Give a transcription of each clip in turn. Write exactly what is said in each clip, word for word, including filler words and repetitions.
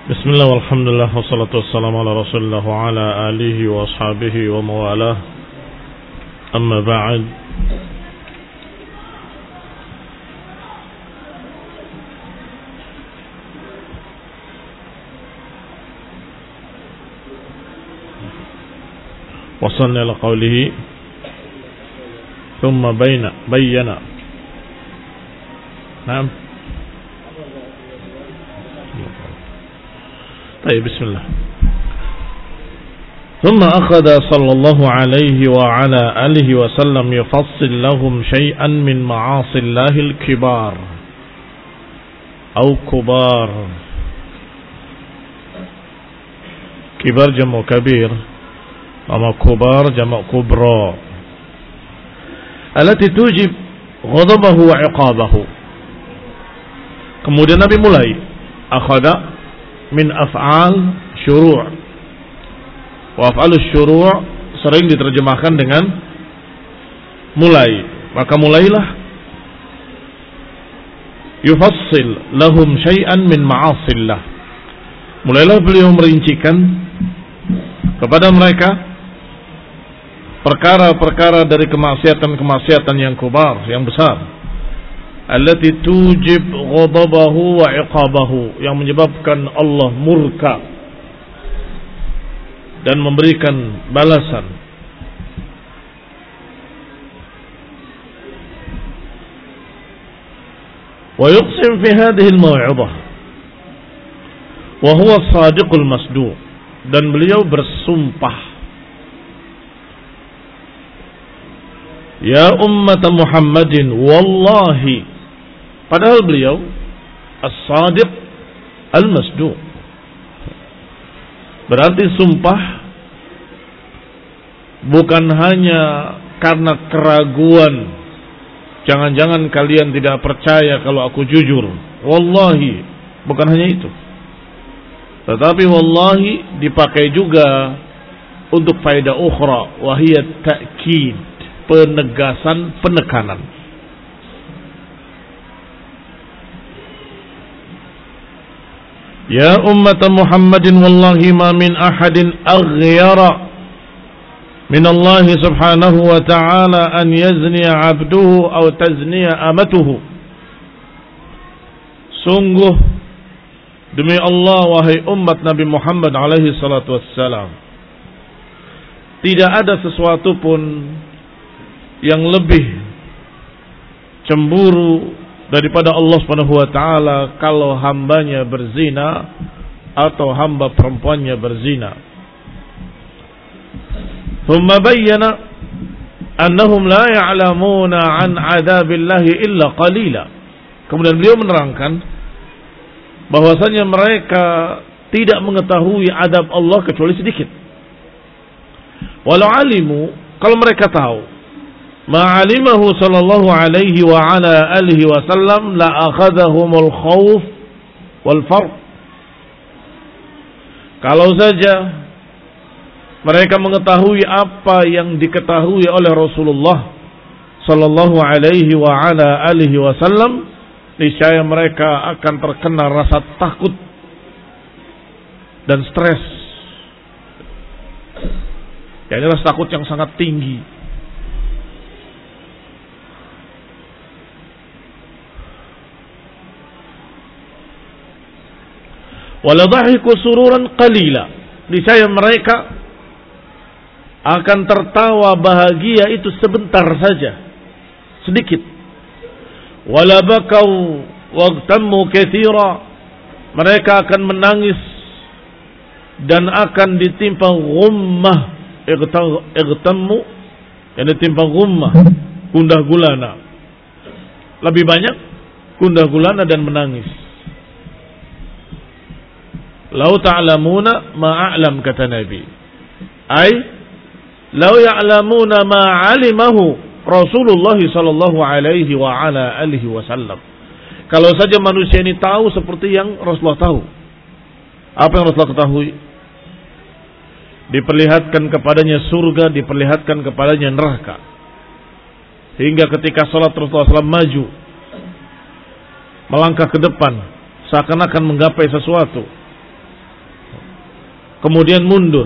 Bismillah walhamdulillah wassalatu wassalamu ala rasulillah wa ala alihi wa ashabihi wa mawalah. Amma ba'd. Wasalna ila qawlihi thumma bayna bayyana. Naam. طيب بسم الله. ثم أخذ صلى الله عليه وعلى آله وسلم يفصل لهم شيئا من معاصي الله الكبار أو كبار. كبار جمع كبير أما كبار جمع كبرى التي توجب غضبه وعقابه. Kemudian Nabi mulai akhada min af'al syuru'. Wa af'alus syuru' sering diterjemahkan dengan mulai. Maka mulailah yufassil lahum syai'an min ma'asillah. Mulailah beliau merincikan kepada mereka perkara-perkara dari kemaksiatan-kemaksiatan yang kubar, yang besar. Allati tujib ghadabahu wa iqabahu, yang menyebabkan Allah murka dan memberikan balasan. Wa yuqsim fi hadhihi al-maw'idhah wa huwa as-sadiqul masduq, dan beliau bersumpah, ya ummat Muhammadin wallahi, padahal beliau as-sadiq al-masduq, berarti sumpah bukan hanya karena keraguan, jangan-jangan kalian tidak percaya kalau aku jujur, wallahi, bukan hanya itu, tetapi wallahi dipakai juga untuk faedah ukhra, wahiyat ta'kid, penegasan, penekanan. Ya ummat Muhammadin wallahi ma min ahadin aghyara min Allah subhanahu wa ta'ala an yazniya abduhu aw tazniya amatuhu. Sungguh demi Allah, wahai umat Nabi Muhammad alaihi salatu wassalam, tidak ada sesuatu pun yang lebih cemburu daripada Allah Subhanahu wa taala kalau hambanya berzina atau hamba perempuannya berzina. Thumma bayyana annahum la ya'lamuna an 'adzabillahi illa qalila. Kemudian beliau menerangkan bahwasanya mereka tidak mengetahui adab Allah kecuali sedikit. Walau alimu, kalau mereka tahu ma'alimahu sallallahu alaihi wa ala alihi wasallam la akhadahumul khawf wal farq. Kalau saja mereka mengetahui apa yang diketahui oleh Rasulullah sallallahu alaihi wa ala alihi wasallam, niscaya mereka akan terkena rasa takut dan stres. Ya, ini rasa takut yang sangat tinggi. Waladhahiku sururan qalila, niscaya mereka akan tertawa bahagia itu sebentar saja, sedikit. Walabakau waqtammu katsira, mereka akan menangis dan akan ditimpa ghummah. Ightammu, yang ditimpa ghummah, gundah gulana, lebih banyak gundah gulana dan menangis. Lau ta'lamuna ma a'lam, kata Nabi. Ay, lau ya'lamuna ma 'alimahu Rasulullah sallallahu alaihi wa ala alihi wasallam. Kalau saja manusia ini tahu seperti yang Rasulullah tahu. Apa yang Rasulullah ketahui? Diperlihatkan kepadanya surga, diperlihatkan kepadanya neraka. Hingga ketika salat Rasulullah shallallahu alaihi wasallam maju, melangkah ke depan, seakan-akan menggapai sesuatu. kemudian mundur,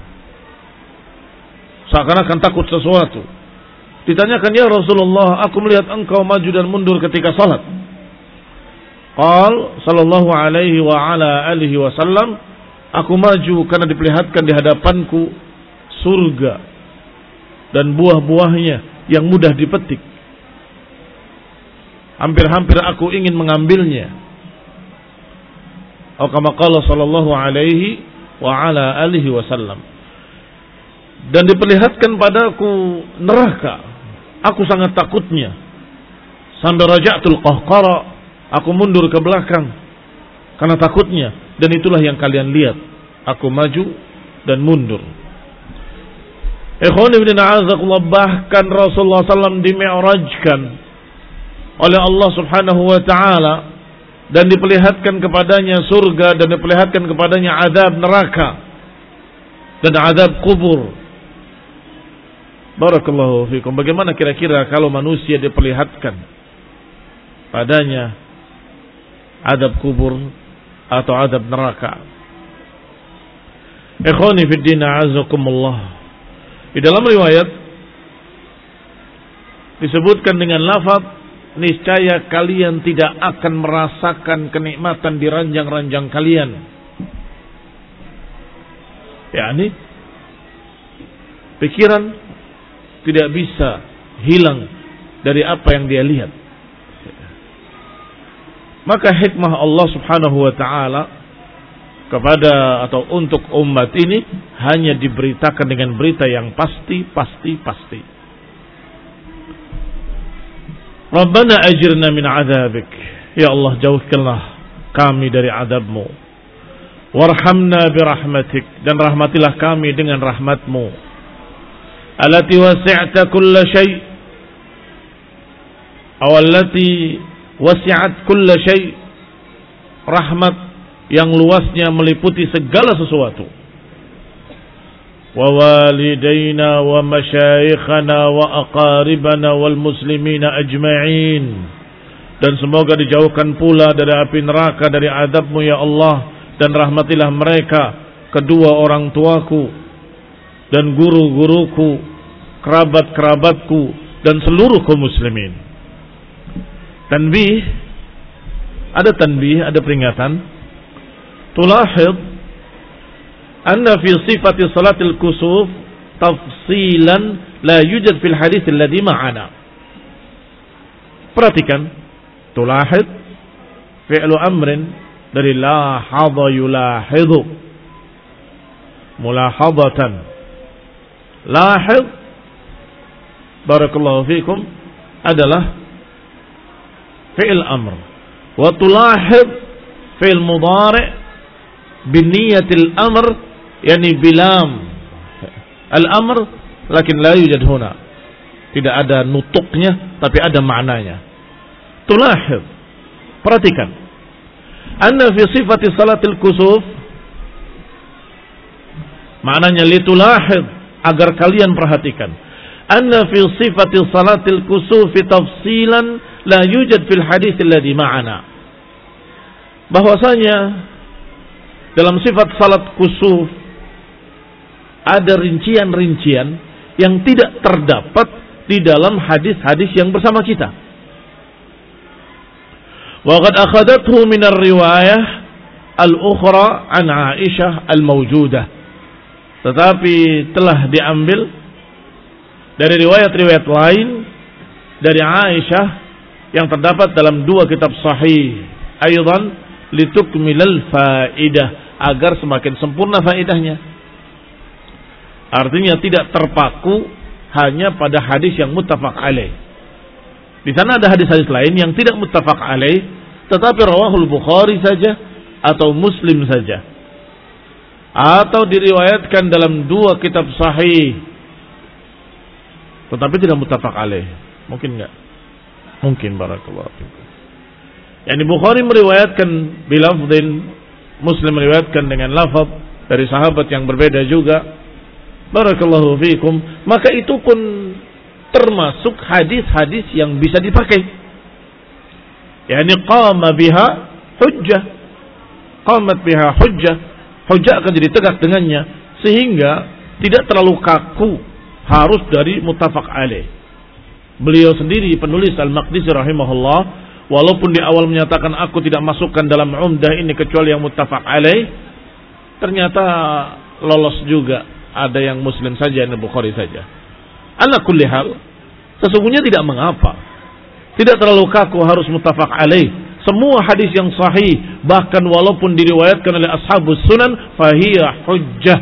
seakan-akan takut sesuatu. Ditanyakan, ya Rasulullah, aku melihat engkau maju dan mundur ketika salat. Qal sallallahu alaihi wa ala alihi wasallam, aku maju karena diperlihatkan di hadapanku surga dan buah-buahnya yang mudah dipetik. Hampir-hampir aku ingin mengambilnya. Atau kama qala sallallahu alaihi wa ala alihi wasallam. Dan diperlihatkan padaku neraka. Aku sangat takutnya. Sampai raja'tul qahqara, aku mundur ke belakang karena takutnya. Dan itulah yang kalian lihat, aku maju dan mundur. Ikhwan ibn a'azakullah, bahkan Rasulullah sallallahu alaihi wasallam dimi'rajkan oleh Allah subhanahu wa ta'ala dan diperlihatkan kepadanya surga dan diperlihatkan kepadanya azab neraka dan azab kubur. Barakallahu fikum. Bagaimana kira-kira kalau manusia diperlihatkan padanya azab kubur atau azab neraka? Ikhwani fid din, a'azakumullah. Di dalam riwayat disebutkan dengan lafaz, niscaya kalian tidak akan merasakan kenikmatan di ranjang-ranjang kalian. yakni pikiran tidak bisa hilang dari apa yang dia lihat. Maka hikmah Allah subhanahu wa ta'ala kepada atau untuk umat ini hanya diberitakan dengan berita yang pasti, pasti, pasti. Rabbana ajirna min azabik. Ya Allah, jauhkanlah kami dari azabmu. Warhamna birahmatik. Dan rahmatilah kami dengan rahmatmu. Allati wasi'ta kulla syai' aw allati wasi'at kulla syai', rahmat yang luasnya meliputi segala sesuatu. Wa walidaina wa masyayikhana wa aqaribana wal muslimina ajma'in. Dan semoga dijauhkan pula dari api neraka, dari azabmu ya Allah. Dan rahmatilah mereka, kedua orang tuaku dan guru-guruku, kerabat-kerabatku, dan seluruh kaum muslimin. Tanbih, ada tanbih, ada peringatan. Tulahid anna fi sifati salatil kusuf tafsilan la yujad fil hadits alladhi ma'ana. Perhatikan, tulahid fi'lu amrin dari lahadha yulahidhu, mulahadatan. Lahid, barakallahu fikum, adalah fi'il amr. Wa tulahid fi'il mudhari' biniyatil amr, yani bilam al-amr, lakin la yujad huna. Tidak ada nutuknya, tapi ada maknanya. Tulahid, perhatikan, anna fi sifati salatil kusuf, maknanya litulahid, agar kalian perhatikan, anna fi sifati salatil kusufi tafsilan la yujad fil hadits alladhi ma'ana, bahwasanya dalam sifat salat kusuf ada rincian-rincian yang tidak terdapat di dalam hadis-hadis yang bersama kita. Wa qad akhadathu min ar-riwayah al-ukhra an Aisyah al-mawjudah, tetapi telah diambil dari riwayat-riwayat lain dari Aisyah yang terdapat dalam dua kitab sahih, aidan litukmilal faidah, agar semakin sempurna faedahnya. Artinya tidak terpaku hanya pada hadis yang muttafaq alaih. Di sana ada hadis-hadis lain yang tidak muttafaq alaih, tetapi rawahul Bukhari saja atau Muslim saja, atau diriwayatkan dalam dua kitab sahih tetapi tidak muttafaq alaih. Mungkin enggak? Mungkin, barakallahu fikum. Yani Bukhari meriwayatkan bilafdhin, Muslim meriwayatkan dengan lafaz dari sahabat yang berbeda juga. Barakallahu fikum. Maka itu pun termasuk hadis-hadis yang bisa dipakai. Yani qama biha hujjah. Qamat biha hujjah. hujjah akan jadi tegak dengannya, sehingga tidak terlalu kaku harus dari muttafaq alaih. Beliau sendiri penulis Al-Maqdisi rahimahullah, walaupun di awal menyatakan aku tidak masukkan dalam umdah ini kecuali yang muttafaq alaih, ternyata lolos juga, ada yang Muslim saja, yang Bukhari saja. Ala kulli hal, sesungguhnya tidak mengapa, tidak terlalu kaku harus muttafaq alaih. Semua hadis yang sahih, bahkan walaupun diriwayatkan oleh ashabus sunan, fahiya hujjah.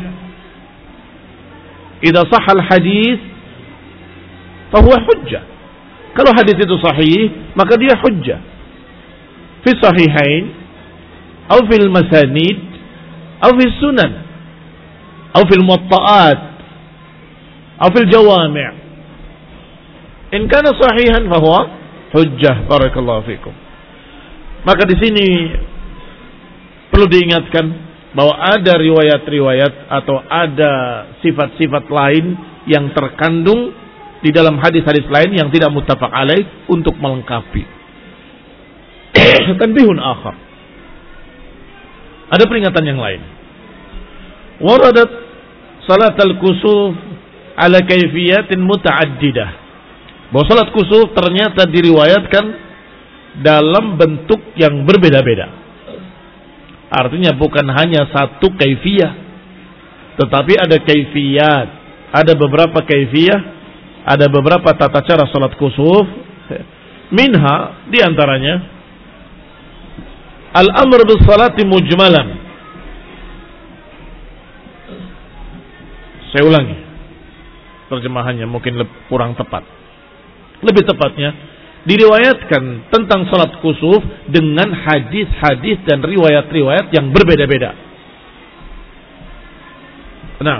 Idza sahal hadis fahuwa hujjah. Kalau hadis itu sahih, maka dia hujjah. Fi sahihain, atau fil masanid, atau fil sunan, atau fil muwatta'at, atau fil jawami'. In kana sahihan fahuwa hujjah. Barakallahu fikum. Maka di sini perlu diingatkan bahwa ada riwayat-riwayat atau ada sifat-sifat lain yang terkandung di dalam hadis-hadis lain yang tidak muttafaq alaih untuk melengkapi. Tanbihun akhar. Ada peringatan yang lain. Waradat salat al-kusuf ala kaifiyatin muta'addidah. Bahwa salat kusuf ternyata diriwayatkan dalam bentuk yang berbeda-beda. Artinya bukan hanya satu kaifiyah, tetapi ada kaifiyat, ada beberapa kaifiyah, ada beberapa tata cara salat kusuf. Minha, diantaranya al-amr bis salati mujmalan. Saya ulangi terjemahannya, mungkin kurang tepat. Lebih tepatnya, diriwayatkan tentang salat kusuf dengan hadis-hadis dan riwayat-riwayat yang berbeda-beda. Nah,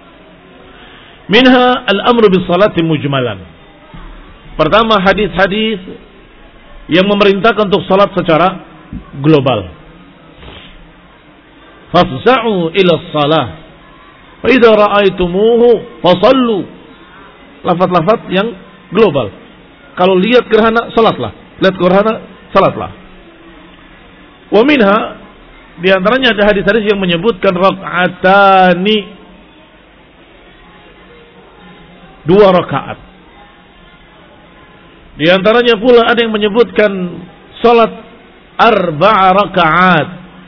minha al-amru bis salati mujmalan. Pertama, hadis-hadis yang memerintahkan untuk salat secara global. Fafza'u ila shalah fa idza ra'aitumuhu fasallu. Lafaz-lafaz yang global. Kalau lihat gerhana, salatlah. Lihat gerhana, salatlah. Wa minha, di antaranya ada hadis-hadis yang menyebutkan rak'atani, dua rakaat. Di antaranya pula ada yang menyebutkan salat arba'a rakaat,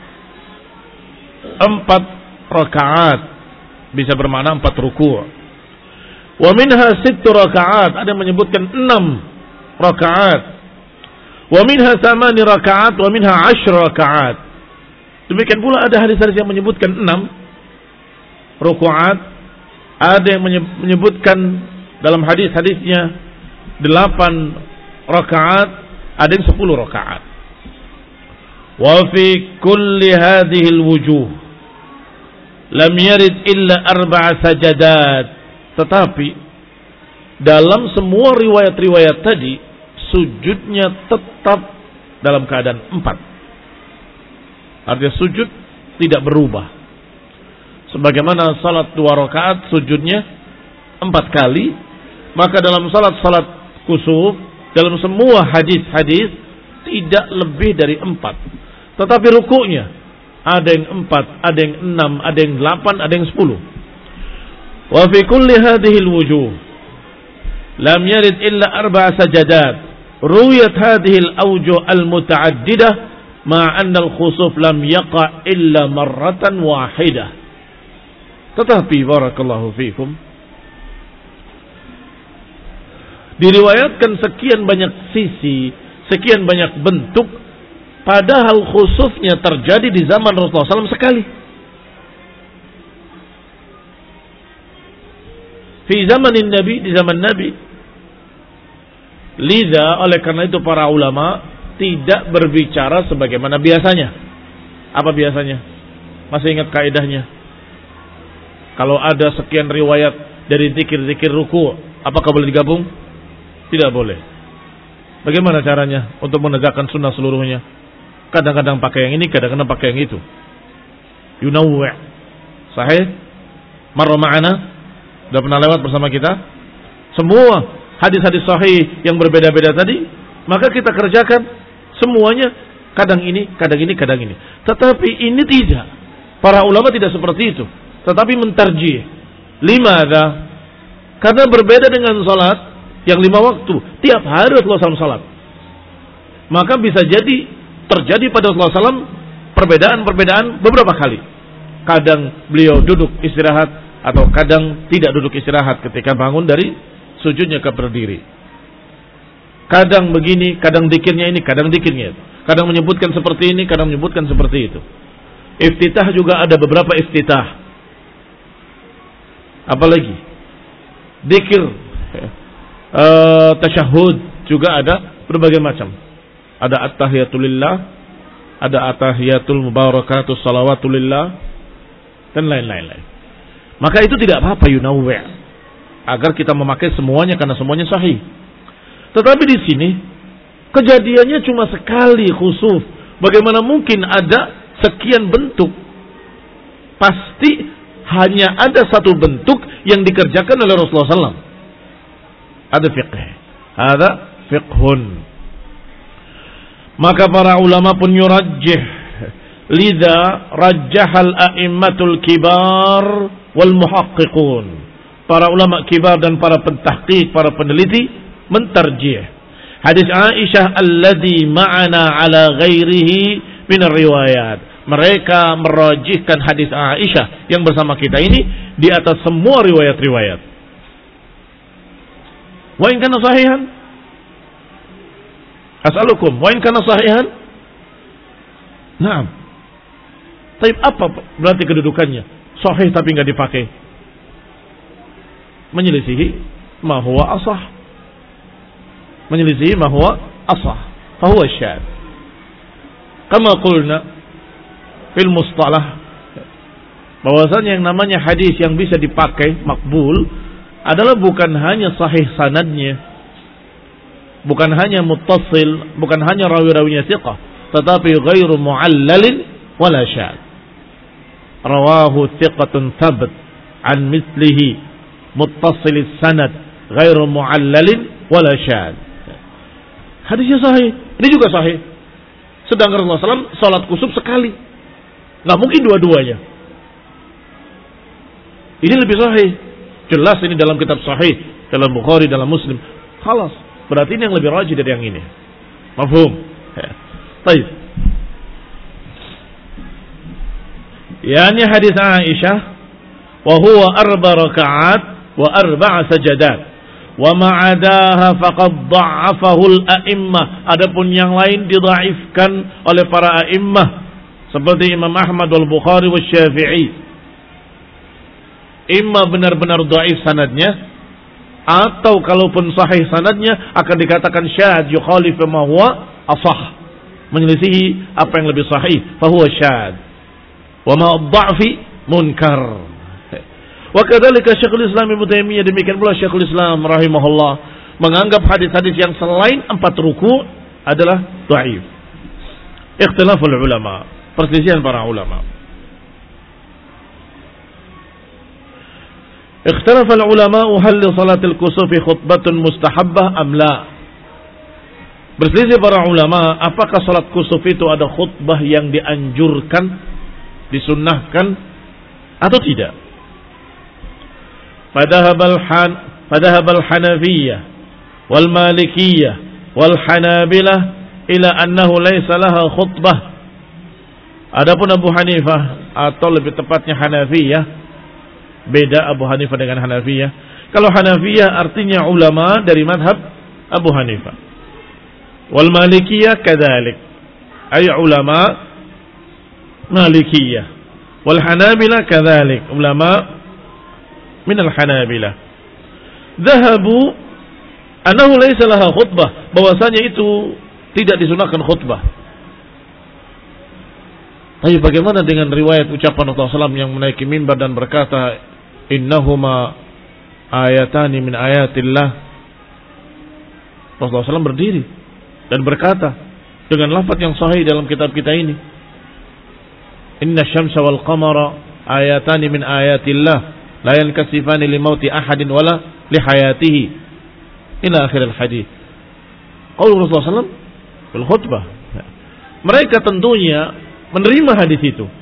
empat rakaat, bisa bermakna empat ruku'. Wa minha sittu rakaat, ada yang menyebutkan enam rakaat. Wa minha thamani rakaat, wa minha ashra rakaat. Demikian pula ada hadis-hadis yang menyebutkan enam rakaat, ada yang menyebutkan dalam hadis-hadisnya delapan rakaat, ada yang sepuluh rakaat. Wa fi kulli hadhihi al-wujuh lam yarid illa arba'a sajadat. Tetapi dalam semua riwayat-riwayat tadi, sujudnya tetap dalam keadaan empat. Artinya sujud tidak berubah. Sebagaimana salat dua rakaat sujudnya empat kali, maka dalam salat-salat kusuf, dalam semua hadis-hadis tidak lebih dari empat. Tetapi rukuknya ada yang empat, ada yang enam, ada yang delapan, ada yang sepuluh. Wa fi kulli hadhihi al-wujuh lam yarid illa arba'a sajadat. Ruwiyat hadhihi al-awjuh al-muta'addidah ma anna al-khusuf lam yaqa' illa marratan wahidah. Tetapi barakallahu fikum, diriwayatkan sekian banyak sisi, sekian banyak bentuk, padahal khusufnya terjadi di zaman Rasulullah shallallahu alaihi wasallam sekali. Di zaman Nabi, di zaman Nabi. Liza, oleh karena itu para ulama tidak berbicara sebagaimana biasanya. Apa biasanya? Masih ingat kaidahnya? Kalau ada sekian riwayat dari zikir-zikir ruku, apakah boleh digabung? Tidak boleh. Bagaimana caranya untuk menegakkan sunnah seluruhnya? Kadang-kadang pakai yang ini, kadang-kadang pakai yang itu. Yunawwi'. Sahih? Marra ma'ana? Sudah pernah lewat bersama kita? Semua hadis-hadis sahih yang berbeda-beda tadi, maka kita kerjakan semuanya, kadang ini, kadang ini, kadang ini. Tetapi ini tidak. Para ulama tidak seperti itu, tetapi mentarjih. Limadha? Karena berbeda dengan salat yang lima waktu. Tiap hari Rasulullah shallallahu alaihi wasallam salat. Maka bisa jadi terjadi pada Rasulullah shallallahu alaihi wasallam perbedaan-perbedaan beberapa kali. Kadang beliau duduk istirahat, atau kadang tidak duduk istirahat ketika bangun dari sujudnya ke berdiri. Kadang begini, kadang dikirnya ini, kadang dikirnya itu. Kadang menyebutkan seperti ini, kadang menyebutkan seperti itu. Iftitah juga ada beberapa iftitah. Apalagi dzikir, uh, tasyahud juga ada berbagai macam. Ada at-tahiyatulillah, ada at-tahiyatul mubarakatus salawatulillah, dan lain-lain. Maka itu tidak apa-apa yunawwi', agar kita memakai semuanya karena semuanya sahih. Tetapi di sini kejadiannya cuma sekali khusuf. Bagaimana mungkin ada sekian bentuk? Pasti hanya ada satu bentuk yang dikerjakan oleh Rasulullah shallallahu alaihi wasallam. Ada fiqh. Ada fiqhun. Maka para ulama pun yurajjih. Lidha rajjahal a'immatul kibar wal muhaqqiqun. Para ulama kibar dan para pentahqiq, para peneliti mentarjih hadis Aisyah alladhi ma'ana ala ghairihi min riwayat. Mereka merajihkan hadis Aisyah yang bersama kita ini di atas semua riwayat-riwayat. Wa in kana sahihan? As'alukum, wa in kana sahihan? Naam. Tapi apa berarti kedudukannya? Sahih tapi enggak dipakai. Menyelisihi ma huwa asah. Menyelisihi ma huwa asah. Fa huwa syadz. Kama qulna fil mustalah, bahwasanya yang namanya hadis yang bisa dipakai makbul adalah bukan hanya sahih sanadnya, bukan hanya muttasil, bukan hanya rawi-rawinya thiqah, tetapi ghairu mu'allalin wala syadz. Rawahu thiqatun thabat an mithlihi muttasil sanad ghairu mu'allalin wala syadz. Hadisnya sahih, ini juga sahih. Sedangkan Rasulullah shallallahu alaihi wasallam salat kusuf sekali. Nggak mungkin dua-duanya. Ini lebih sahih. Jelas ini dalam kitab sahih, dalam Bukhari, dalam Muslim. Khalas. Berarti ini yang lebih rajih dari yang ini. Mafhum? Baik. Yani hadis Aisyah, wa huwa arba raka'at wa arba'a sajadat. Wa ma'adaha faqad dha'afahu al-a'immah. Adapun yang lain didhaifkan oleh para a'immah seperti Imam Ahmad wal Bukhari wal Syafi'i. Imma benar-benar dhaif sanadnya, atau kalaupun sahih sanadnya akan dikatakan syadz yukhalif ma huwa asah, menyelisihi apa yang lebih sahih, fa huwa syadz. Wa ma ad-dha'fi munkar. Wa kadzalika Syekhul Islam Ibnu Taimiyah, demikian pula Syekhul Islam rahimahullah menganggap hadis-hadis yang selain empat ruku adalah dhaif. Ikhtilaful ulama, perselisihan para ulama. Ikhtilafal ulama hal li salatil kusufi khutbatun mustahabbah am la. Berselisih para ulama, apakah salat kusuf itu ada khutbah yang dianjurkan, disunnahkan atau tidak? Padahal han padahal Hanafiyah wal Malikiyah wal Hanabilah ila annahu laysa laha khutbah. Adapun Abu Hanifah, atau lebih tepatnya Hanafiyah, beda Abu Hanifah dengan Hanafiyah. Kalau Hanafiyah artinya ulama dari madhab Abu Hanifah. Wal Malikiyah kadzalik, ay ulama Malikiyah. Wal Hanabilah kadzalik, ulama min al-Hanabilah. Dhahabu annahu laysa laha khutbah, bahwasanya itu tidak disunahkan khutbah. Tapi bagaimana dengan riwayat ucapan Rasulullah shallallahu alaihi wasallam yang menaiki mimbar dan berkata, innahuma ayatani min ayatillah. Rasulullah shallallahu alaihi wasallam berdiri dan berkata dengan lafaz yang sahih dalam kitab kita ini, inna syamsa wal qamara ayatani min ayatillah la yankasifani li mauti ahadin wala li hayatihi ila akhir al hadis. Qaul Rasulullah shallallahu alaihi wasallam bil khutbah. Mereka tentunya menerima hadis itu.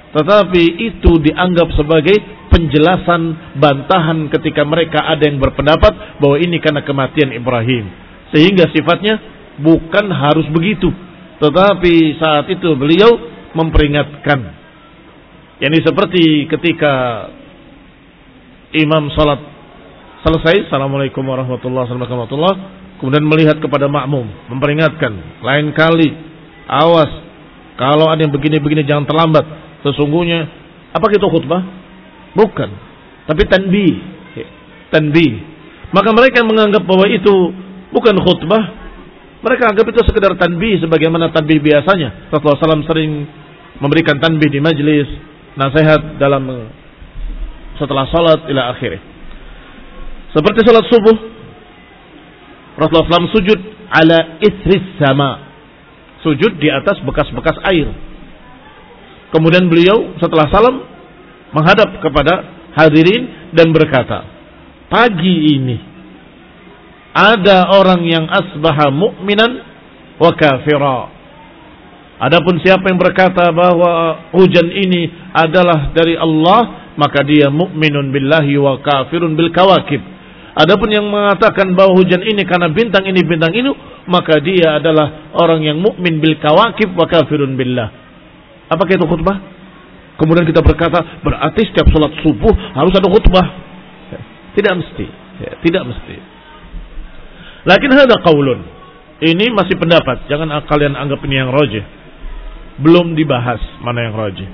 tetapi itu dianggap sebagai penjelasan bantahan ketika mereka ada yang berpendapat bahwa ini karena kematian Ibrahim, sehingga sifatnya bukan harus begitu, tetapi saat itu beliau memperingatkan. Yani seperti ketika imam salat selesai, assalamualaikum warahmatullahi wabarakatuh, kemudian melihat kepada makmum, memperingatkan, lain kali awas kalau ada yang begini-begini jangan terlambat. Sesungguhnya apa itu khutbah? Bukan, tapi tanbih. Tanbih. Maka mereka menganggap bahwa itu bukan khutbah, mereka anggap itu sekedar tanbih sebagaimana tanbih biasanya. Rasulullah shallallahu alaihi wasallam sering memberikan tanbih di majlis, nasihat dalam setelah salat ila akhirih. Seperti salat subuh, Rasulullah shallallahu alaihi wasallam sujud ala isris sama, sujud di atas bekas-bekas air. Kemudian beliau setelah salam menghadap kepada hadirin dan berkata, pagi ini ada orang yang asbaha mu'minan wa kafira. Adapun siapa yang berkata bahwa hujan ini adalah dari Allah, maka dia mukminun billahi wa kafirun bil kawakib. Adapun yang mengatakan bahwa hujan ini karena bintang ini bintang ini, maka dia adalah orang yang mukmin bil kawakib wa kafirun billah. Apakah itu khutbah? Kemudian kita berkata berarti setiap salat subuh harus ada khutbah. Tidak mesti, tidak mesti. Lakin hada qaulun. Ini masih pendapat, jangan kalian anggap ini yang rajih. Belum dibahas mana yang rajih.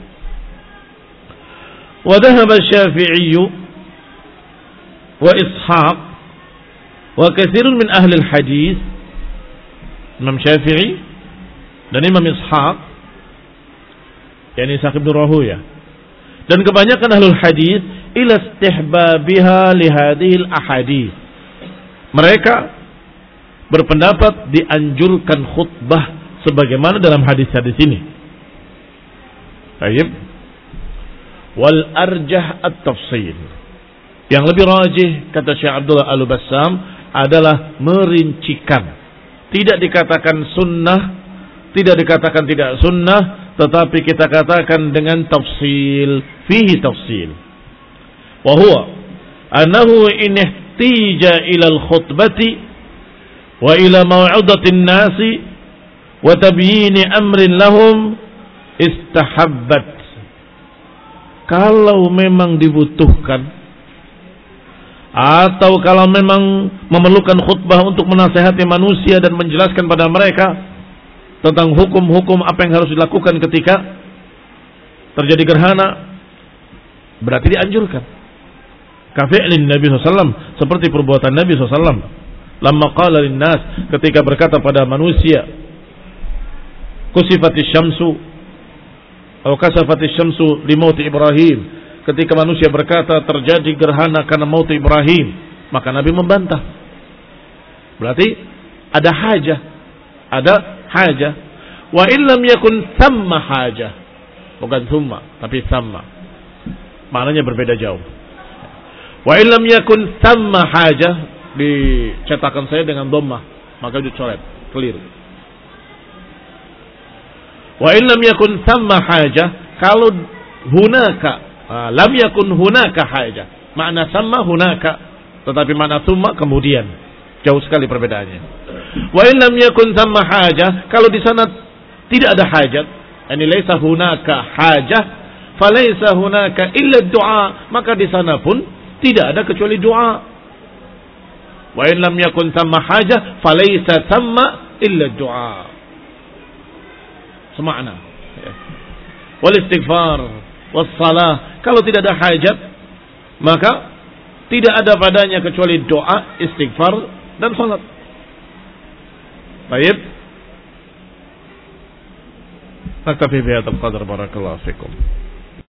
Wa dhahaba Syafi'i wa Ishaq wa katsirun min ahli al-hadis, Imam Syafi'i dan Imam Ishaq, yakni Ishaq bin Rahuya, dan kebanyakan ahlul hadis ila istihbabiha li hadhihi al-ahadits. Mereka berpendapat dianjurkan khutbah sebagaimana dalam hadis-hadis ini. Baik. Wal arjah at-tafsil. Yang lebih rajih kata Syekh Abdullah Al-Bassam adalah merincikan. Tidak dikatakan sunnah, tidak dikatakan tidak sunnah, tetapi kita katakan dengan tafsil, fihi tafsil. Wa huwa annahu in ihtija ila al-khutbati wa ila maw'udatin nasi wa tabyin amrin lahum istahabbat. Kalau memang dibutuhkan atau kalau memang memerlukan khutbah untuk menasihati manusia dan menjelaskan pada mereka tentang hukum-hukum apa yang harus dilakukan ketika terjadi gerhana, berarti dianjurkan. Kafi'lin Nabi sallallahu alaihi wasallam, seperti perbuatan Nabi sallallahu alaihi wasallam. Lamma qala linnas, ketika berkata pada manusia, kusifatis syamsu atau kasafatis syamsu li mauti Ibrahim, ketika manusia berkata terjadi gerhana karena maut Ibrahim, maka Nabi membantah. Berarti ada hajah, ada hajah. Wa illam yakun thamma hajah, bukan thumma tapi thamma, maknanya berbeda jauh. Wa illam yakun thamma hajah, dicetakan saya dengan dhammah, maka dicoret, keliru. Wa illam yakun thamma hajah, kalau hunaka, lam yakun hunaka hajah, makna thamma hunaka, tetapi makna thumma kemudian, jauh sekali perbedaannya. Wa illam yakun thamma hajah, kalau di sana tidak ada hajat, yani laisa hunaka hajah, falaisa hunaka illa du'a, maka di sana pun tidak ada kecuali doa. Wa in lam yakun thamma hajah, falaisa thamma illa du'a. Semakna. Wal istighfar was salah, kalau tidak ada hajat, maka tidak ada padanya kecuali doa, istighfar dan salat. Baik. نكتفي بهذا القدر بارك الله فيكم.